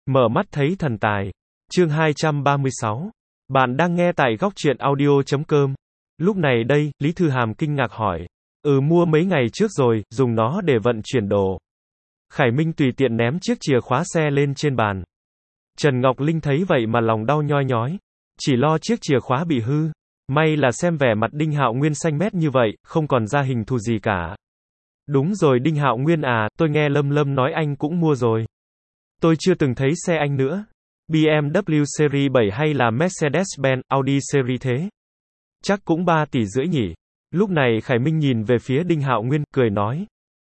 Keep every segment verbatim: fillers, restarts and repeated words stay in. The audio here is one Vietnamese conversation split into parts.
Mở mắt thấy thần tài. Chương hai trăm ba mươi sáu. Bạn đang nghe tại góc truyện audio chấm com. Lúc này đây, Lý Thư Hàm kinh ngạc hỏi. Ừ, mua mấy ngày trước rồi, dùng nó để vận chuyển đồ. Khải Minh tùy tiện ném chiếc chìa khóa xe lên trên bàn. Trần Ngọc Linh thấy vậy mà lòng đau nhoi nhói. Chỉ lo chiếc chìa khóa bị hư. May là xem vẻ mặt Đinh Hạo Nguyên xanh mét như vậy, không còn ra hình thù gì cả. Đúng rồi Đinh Hạo Nguyên à, tôi nghe Lâm Lâm nói anh cũng mua rồi. Tôi chưa từng thấy xe anh nữa. bê em vê Series bảy hay là Mercedes-Benz, Audi Series thế? Chắc cũng ba tỷ rưỡi nhỉ. Lúc này Khải Minh nhìn về phía Đinh Hạo Nguyên, cười nói.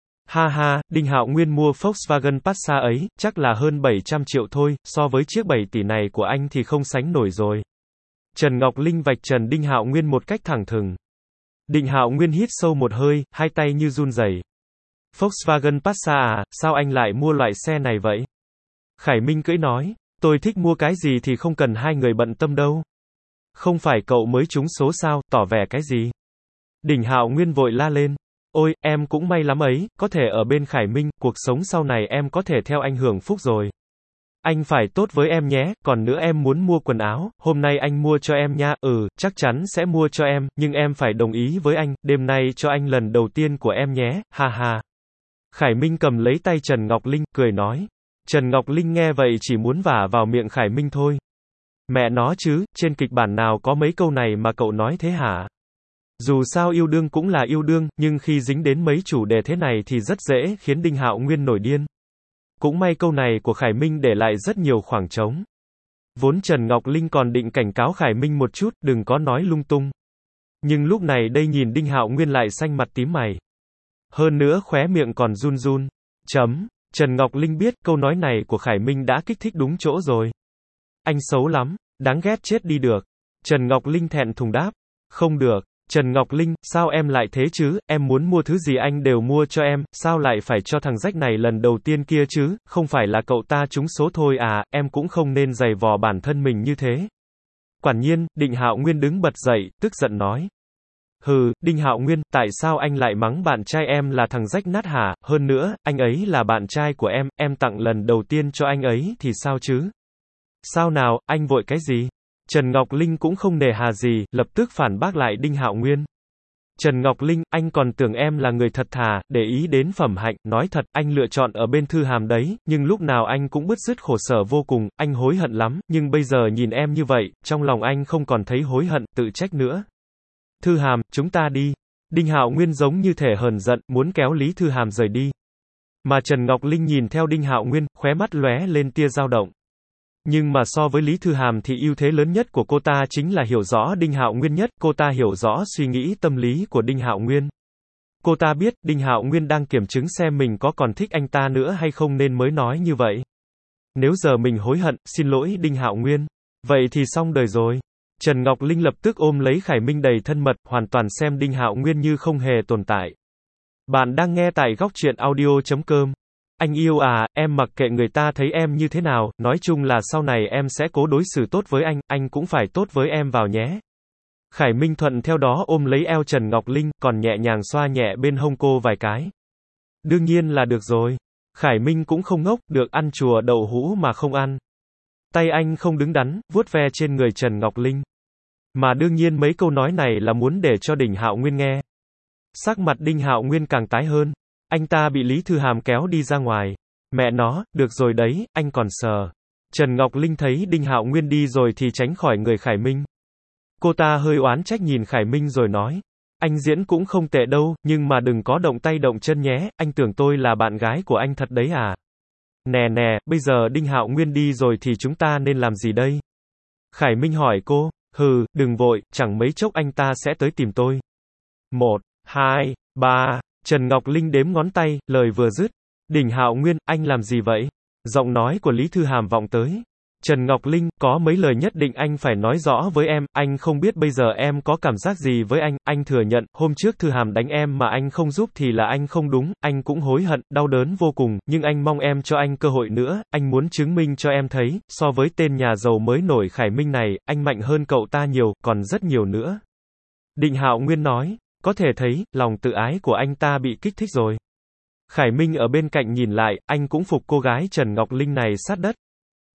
Ha ha, Đinh Hạo Nguyên mua Volkswagen Passat ấy, chắc là hơn bảy trăm triệu thôi, so với chiếc bảy tỷ này của anh thì không sánh nổi rồi. Trần Ngọc Linh vạch trần Đinh Hạo Nguyên một cách thẳng thừng. Đinh Hạo Nguyên hít sâu một hơi, hai tay như run rẩy. Volkswagen Passat à, sao anh lại mua loại xe này vậy? Khải Minh cưỡi nói, tôi thích mua cái gì thì không cần hai người bận tâm đâu. Không phải cậu mới trúng số sao, tỏ vẻ cái gì? Đinh Hạo Nguyên vội la lên. Ôi, em cũng may lắm ấy, có thể ở bên Khải Minh, cuộc sống sau này em có thể theo anh hưởng phúc rồi. Anh phải tốt với em nhé, còn nữa em muốn mua quần áo, hôm nay anh mua cho em nha, ừ, chắc chắn sẽ mua cho em, nhưng em phải đồng ý với anh, đêm nay cho anh lần đầu tiên của em nhé, ha ha. Khải Minh cầm lấy tay Trần Ngọc Linh, cười nói. Trần Ngọc Linh nghe vậy chỉ muốn vả vào miệng Khải Minh thôi. Mẹ nó chứ, trên kịch bản nào có mấy câu này mà cậu nói thế hả? Dù sao yêu đương cũng là yêu đương, nhưng khi dính đến mấy chủ đề thế này thì rất dễ khiến Đinh Hạo Nguyên nổi điên. Cũng may câu này của Khải Minh để lại rất nhiều khoảng trống. Vốn Trần Ngọc Linh còn định cảnh cáo Khải Minh một chút, đừng có nói lung tung. Nhưng lúc này đây nhìn Đinh Hạo Nguyên lại xanh mặt tím mày. Hơn nữa khóe miệng còn run run. Chấm. Trần Ngọc Linh biết câu nói này của Khải Minh đã kích thích đúng chỗ rồi. Anh xấu lắm, đáng ghét chết đi được. Trần Ngọc Linh thẹn thùng đáp. Không được. Trần Ngọc Linh, sao em lại thế chứ, em muốn mua thứ gì anh đều mua cho em, sao lại phải cho thằng rách này lần đầu tiên kia chứ, không phải là cậu ta trúng số thôi à, em cũng không nên giày vò bản thân mình như thế. Quả nhiên, Đinh Hạo Nguyên đứng bật dậy, tức giận nói. Hừ, Đinh Hạo Nguyên, tại sao anh lại mắng bạn trai em là thằng rách nát hả, hơn nữa, anh ấy là bạn trai của em, em tặng lần đầu tiên cho anh ấy thì sao chứ? Sao nào, anh vội cái gì? Trần Ngọc Linh cũng không nề hà gì, lập tức phản bác lại Đinh Hạo Nguyên. Trần Ngọc Linh, anh còn tưởng em là người thật thà, để ý đến phẩm hạnh, nói thật, anh lựa chọn ở bên Thư Hàm đấy, nhưng lúc nào anh cũng bứt rứt khổ sở vô cùng, anh hối hận lắm, nhưng bây giờ nhìn em như vậy, trong lòng anh không còn thấy hối hận, tự trách nữa. Thư Hàm, chúng ta đi. Đinh Hạo Nguyên giống như thể hờn giận, muốn kéo Lý Thư Hàm rời đi. Mà Trần Ngọc Linh nhìn theo Đinh Hạo Nguyên, khóe mắt lóe lên tia dao động. Nhưng mà so với Lý Thư Hàm thì ưu thế lớn nhất của cô ta chính là hiểu rõ Đinh Hạo Nguyên nhất, cô ta hiểu rõ suy nghĩ tâm lý của Đinh Hạo Nguyên. Cô ta biết, Đinh Hạo Nguyên đang kiểm chứng xem mình có còn thích anh ta nữa hay không nên mới nói như vậy. Nếu giờ mình hối hận, xin lỗi Đinh Hạo Nguyên, vậy thì xong đời rồi. Trần Ngọc Linh lập tức ôm lấy Khải Minh đầy thân mật, hoàn toàn xem Đinh Hạo Nguyên như không hề tồn tại. Bạn đang nghe tại góc truyện audio chấm com. Anh yêu à, em mặc kệ người ta thấy em như thế nào, nói chung là sau này em sẽ cố đối xử tốt với anh, anh cũng phải tốt với em vào nhé. Khải Minh thuận theo đó ôm lấy eo Trần Ngọc Linh, còn nhẹ nhàng xoa nhẹ bên hông cô vài cái. Đương nhiên là được rồi. Khải Minh cũng không ngốc, được ăn chùa đậu hũ mà không ăn. Tay anh không đứng đắn, vuốt ve trên người Trần Ngọc Linh. Mà đương nhiên mấy câu nói này là muốn để cho Đinh Hạo Nguyên nghe. Sắc mặt Đinh Hạo Nguyên càng tái hơn. Anh ta bị Lý Thư Hàm kéo đi ra ngoài. Mẹ nó, được rồi đấy, anh còn sờ. Trần Ngọc Linh thấy Đinh Hạo Nguyên đi rồi thì tránh khỏi người Khải Minh. Cô ta hơi oán trách nhìn Khải Minh rồi nói. Anh diễn cũng không tệ đâu, nhưng mà đừng có động tay động chân nhé, anh tưởng tôi là bạn gái của anh thật đấy à. Nè nè, bây giờ Đinh Hạo Nguyên đi rồi thì chúng ta nên làm gì đây? Khải Minh hỏi cô. Hừ, đừng vội, chẳng mấy chốc anh ta sẽ tới tìm tôi. Một, hai, ba. Trần Ngọc Linh đếm ngón tay, lời vừa dứt. Đinh Hạo Nguyên, anh làm gì vậy? Giọng nói của Lý Thư Hàm vọng tới. Trần Ngọc Linh, có mấy lời nhất định anh phải nói rõ với em, anh không biết bây giờ em có cảm giác gì với anh, anh thừa nhận, hôm trước Thư Hàm đánh em mà anh không giúp thì là anh không đúng, anh cũng hối hận, đau đớn vô cùng, nhưng anh mong em cho anh cơ hội nữa, anh muốn chứng minh cho em thấy, so với tên nhà giàu mới nổi Khải Minh này, anh mạnh hơn cậu ta nhiều, còn rất nhiều nữa. Đinh Hạo Nguyên nói, có thể thấy, lòng tự ái của anh ta bị kích thích rồi. Khải Minh ở bên cạnh nhìn lại, anh cũng phục cô gái Trần Ngọc Linh này sát đất.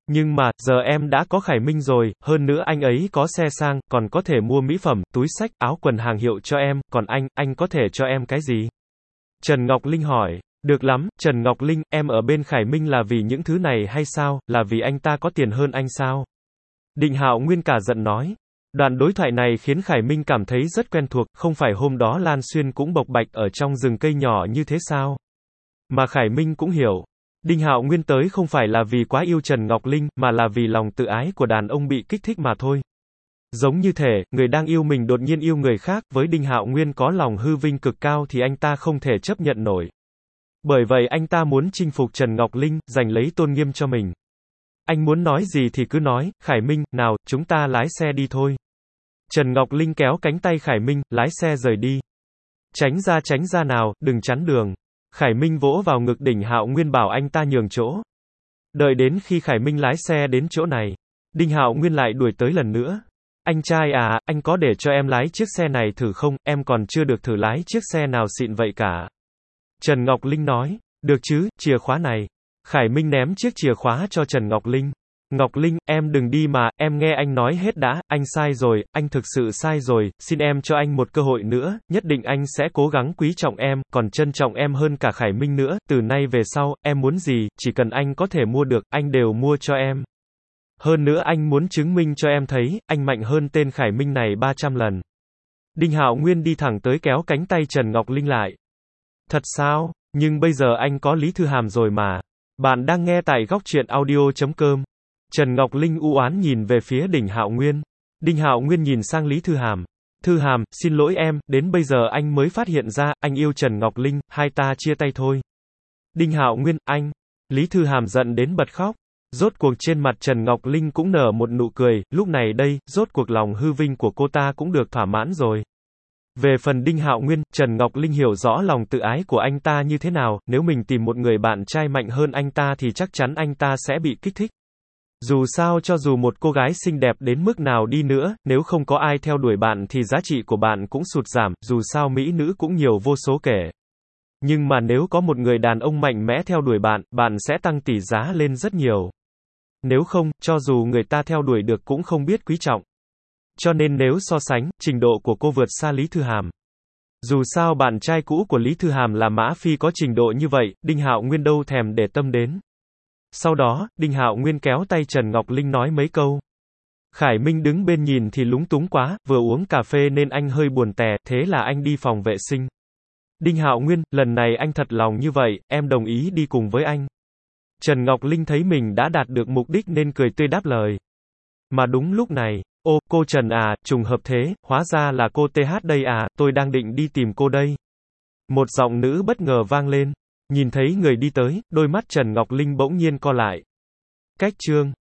Nhưng mà, giờ em đã có Khải Minh rồi, hơn nữa anh ấy có xe sang, còn có thể mua mỹ phẩm, túi xách, áo quần hàng hiệu cho em, còn anh, anh có thể cho em cái gì? Trần Ngọc Linh hỏi. Được lắm, Trần Ngọc Linh, em ở bên Khải Minh là vì những thứ này hay sao, là vì anh ta có tiền hơn anh sao? Đinh Hạo Nguyên cả giận nói. Đoạn đối thoại này khiến Khải Minh cảm thấy rất quen thuộc, không phải hôm đó Lan Xuyên cũng bộc bạch ở trong rừng cây nhỏ như thế sao? Mà Khải Minh cũng hiểu. Đinh Hạo Nguyên tới không phải là vì quá yêu Trần Ngọc Linh, mà là vì lòng tự ái của đàn ông bị kích thích mà thôi. Giống như thể, người đang yêu mình đột nhiên yêu người khác, với Đinh Hạo Nguyên có lòng hư vinh cực cao thì anh ta không thể chấp nhận nổi. Bởi vậy anh ta muốn chinh phục Trần Ngọc Linh, giành lấy tôn nghiêm cho mình. Anh muốn nói gì thì cứ nói, Khải Minh, nào, chúng ta lái xe đi thôi. Trần Ngọc Linh kéo cánh tay Khải Minh, lái xe rời đi. Tránh ra tránh ra nào, đừng chắn đường. Khải Minh vỗ vào ngực Đinh Hạo Nguyên bảo anh ta nhường chỗ. Đợi đến khi Khải Minh lái xe đến chỗ này, Đinh Hạo Nguyên lại đuổi tới lần nữa. Anh trai à, anh có để cho em lái chiếc xe này thử không, em còn chưa được thử lái chiếc xe nào xịn vậy cả. Trần Ngọc Linh nói, được chứ, chìa khóa này. Khải Minh ném chiếc chìa khóa cho Trần Ngọc Linh. Ngọc Linh, em đừng đi mà, em nghe anh nói hết đã, anh sai rồi, anh thực sự sai rồi, xin em cho anh một cơ hội nữa, nhất định anh sẽ cố gắng quý trọng em, còn trân trọng em hơn cả Khải Minh nữa, từ nay về sau, em muốn gì, chỉ cần anh có thể mua được, anh đều mua cho em. Hơn nữa anh muốn chứng minh cho em thấy, anh mạnh hơn tên Khải Minh này ba trăm lần. Đinh Hạo Nguyên đi thẳng tới kéo cánh tay Trần Ngọc Linh lại. Thật sao? Nhưng bây giờ anh có Lý Thư Hàm rồi mà. Bạn đang nghe tại góc truyện audio chấm com. Trần Ngọc Linh u oán nhìn về phía Đinh Hạo Nguyên. Đinh Hạo Nguyên nhìn sang Lý Thư Hàm. Thư Hàm, xin lỗi em, đến bây giờ anh mới phát hiện ra, anh yêu Trần Ngọc Linh, hai ta chia tay thôi. Đinh Hạo Nguyên, anh. Lý Thư Hàm giận đến bật khóc. Rốt cuộc trên mặt Trần Ngọc Linh cũng nở một nụ cười, lúc này đây, rốt cuộc lòng hư vinh của cô ta cũng được thỏa mãn rồi. Về phần Đinh Hạo Nguyên, Trần Ngọc Linh hiểu rõ lòng tự ái của anh ta như thế nào, nếu mình tìm một người bạn trai mạnh hơn anh ta thì chắc chắn anh ta sẽ bị kích thích. Dù sao cho dù một cô gái xinh đẹp đến mức nào đi nữa, nếu không có ai theo đuổi bạn thì giá trị của bạn cũng sụt giảm, dù sao mỹ nữ cũng nhiều vô số kể. Nhưng mà nếu có một người đàn ông mạnh mẽ theo đuổi bạn, bạn sẽ tăng tỷ giá lên rất nhiều. Nếu không, cho dù người ta theo đuổi được cũng không biết quý trọng. Cho nên nếu so sánh, trình độ của cô vượt xa Lý Thư Hàm. Dù sao bạn trai cũ của Lý Thư Hàm là Mã Phi có trình độ như vậy, Đinh Hạo Nguyên đâu thèm để tâm đến. Sau đó, Đinh Hạo Nguyên kéo tay Trần Ngọc Linh nói mấy câu. Khải Minh đứng bên nhìn thì lúng túng quá, vừa uống cà phê nên anh hơi buồn tẻ, thế là anh đi phòng vệ sinh. Đinh Hạo Nguyên, lần này anh thật lòng như vậy, em đồng ý đi cùng với anh. Trần Ngọc Linh thấy mình đã đạt được mục đích nên cười tươi đáp lời. Mà đúng lúc này, ô, cô Trần à, trùng hợp thế, hóa ra là cô tê hát đây à, tôi đang định đi tìm cô đây. Một giọng nữ bất ngờ vang lên. Nhìn thấy người đi tới, đôi mắt Trần Ngọc Linh bỗng nhiên co lại. Cách chương